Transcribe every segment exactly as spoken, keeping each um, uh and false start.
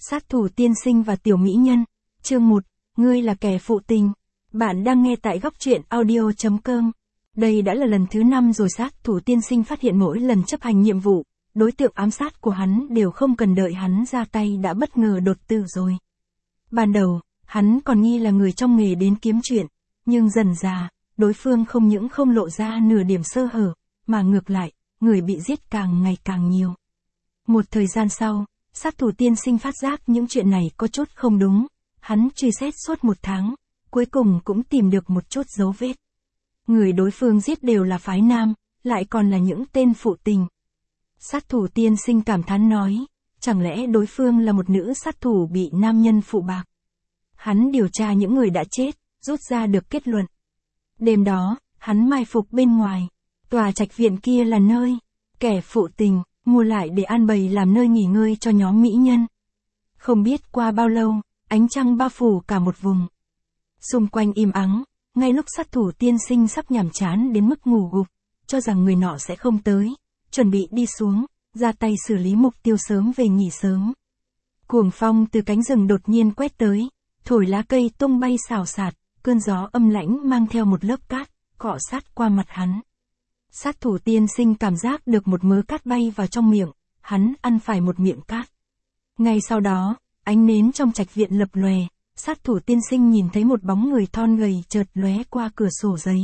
Sát thủ tiên sinh và tiểu mỹ nhân. Chương một, ngươi là kẻ phụ tình. Bạn đang nghe tại góc truyện audio chấm com. Đây đã là lần thứ năm rồi sát thủ tiên sinh phát hiện mỗi lần chấp hành nhiệm vụ, đối tượng ám sát của hắn đều không cần đợi hắn ra tay đã bất ngờ đột tử rồi. Ban đầu, hắn còn nghi là người trong nghề đến kiếm chuyện, nhưng dần dà, đối phương không những không lộ ra nửa điểm sơ hở, mà ngược lại, người bị giết càng ngày càng nhiều. Một thời gian sau, sát thủ tiên sinh phát giác những chuyện này có chút không đúng, hắn truy xét suốt một tháng, cuối cùng cũng tìm được một chút dấu vết. Người đối phương giết đều là phái nam, lại còn là những tên phụ tình. Sát thủ tiên sinh cảm thán nói, chẳng lẽ đối phương là một nữ sát thủ bị nam nhân phụ bạc. Hắn điều tra những người đã chết, rút ra được kết luận. Đêm đó, hắn mai phục bên ngoài, tòa trạch viện kia là nơi kẻ phụ tình mua lại để an bày làm nơi nghỉ ngơi cho nhóm mỹ nhân. Không biết qua bao lâu, ánh trăng bao phủ cả một vùng. Xung quanh im ắng, ngay lúc sát thủ tiên sinh sắp nhàm chán đến mức ngủ gục, cho rằng người nọ sẽ không tới, chuẩn bị đi xuống, ra tay xử lý mục tiêu sớm về nghỉ sớm. Cuồng phong từ cánh rừng đột nhiên quét tới, thổi lá cây tung bay xào xạc, cơn gió âm lãnh mang theo một lớp cát, cọ sát qua mặt hắn. Sát thủ tiên sinh cảm giác được một mớ cát bay vào trong miệng, hắn ăn phải một miệng cát. Ngay sau đó, ánh nến trong trạch viện lập lòe, sát thủ tiên sinh nhìn thấy một bóng người thon gầy chợt lóe qua cửa sổ giấy.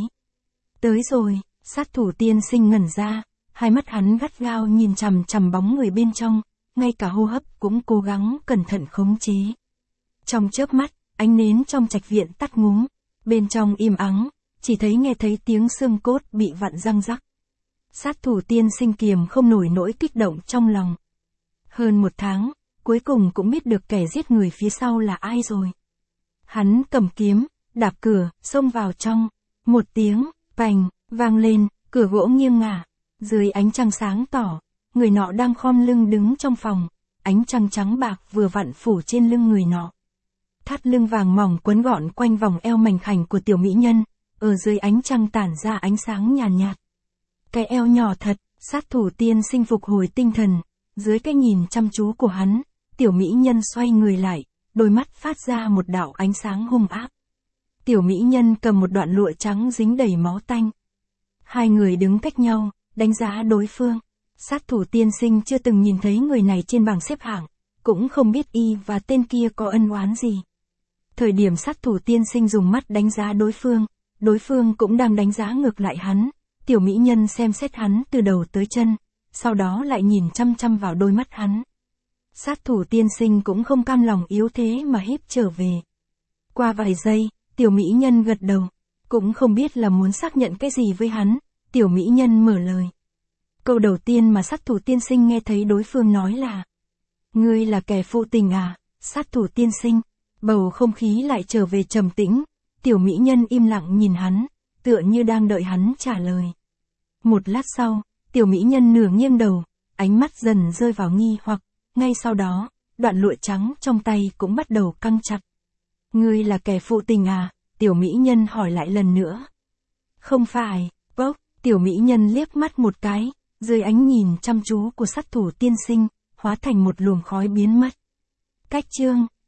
Tới rồi, sát thủ tiên sinh ngẩn ra, hai mắt hắn gắt gao nhìn chằm chằm bóng người bên trong, ngay cả hô hấp cũng cố gắng cẩn thận khống chế. Trong chớp mắt, ánh nến trong trạch viện tắt ngúm, bên trong im ắng, chỉ thấy nghe thấy tiếng xương cốt bị vặn răng rắc. Sát thủ tiên sinh kiềm không nổi nỗi kích động trong lòng. Hơn một tháng, cuối cùng cũng biết được kẻ giết người phía sau là ai rồi. Hắn cầm kiếm, đạp cửa, xông vào trong. Một tiếng, bành, vang lên, cửa gỗ nghiêng ngả. Dưới ánh trăng sáng tỏ, người nọ đang khom lưng đứng trong phòng. Ánh trăng trắng bạc vừa vặn phủ trên lưng người nọ. Thắt lưng vàng mỏng quấn gọn quanh vòng eo mảnh khảnh của tiểu mỹ nhân, ở dưới ánh trăng tản ra ánh sáng nhàn nhạt, nhạt. Cái eo nhỏ thật, sát thủ tiên sinh phục hồi tinh thần, dưới cái nhìn chăm chú của hắn, tiểu mỹ nhân xoay người lại, đôi mắt phát ra một đạo ánh sáng hung ác. Tiểu mỹ nhân cầm một đoạn lụa trắng dính đầy máu tanh. Hai người đứng cách nhau, đánh giá đối phương. Sát thủ tiên sinh chưa từng nhìn thấy người này trên bảng xếp hạng, cũng không biết y và tên kia có ân oán gì. Thời điểm sát thủ tiên sinh dùng mắt đánh giá đối phương, đối phương cũng đang đánh giá ngược lại hắn. Tiểu mỹ nhân xem xét hắn từ đầu tới chân, sau đó lại nhìn chăm chăm vào đôi mắt hắn. Sát thủ tiên sinh cũng không cam lòng yếu thế mà híp trở về. Qua vài giây, tiểu mỹ nhân gật đầu, cũng không biết là muốn xác nhận cái gì với hắn, tiểu mỹ nhân mở lời. Câu đầu tiên mà sát thủ tiên sinh nghe thấy đối phương nói là: ngươi là kẻ phụ tình à, sát thủ tiên sinh. Bầu không khí lại trở về trầm tĩnh, tiểu mỹ nhân im lặng nhìn hắn, tựa như đang đợi hắn trả lời. Một lát sau, tiểu mỹ nhân nửa nghiêng đầu, ánh mắt dần rơi vào nghi hoặc, ngay sau đó, đoạn lụa trắng trong tay cũng bắt đầu căng chặt. Ngươi là kẻ phụ tình à, tiểu mỹ nhân hỏi lại lần nữa. Không phải, bốc, tiểu mỹ nhân liếc mắt một cái, dưới ánh nhìn chăm chú của sát thủ tiên sinh, hóa thành một luồng khói biến mất. Cách chương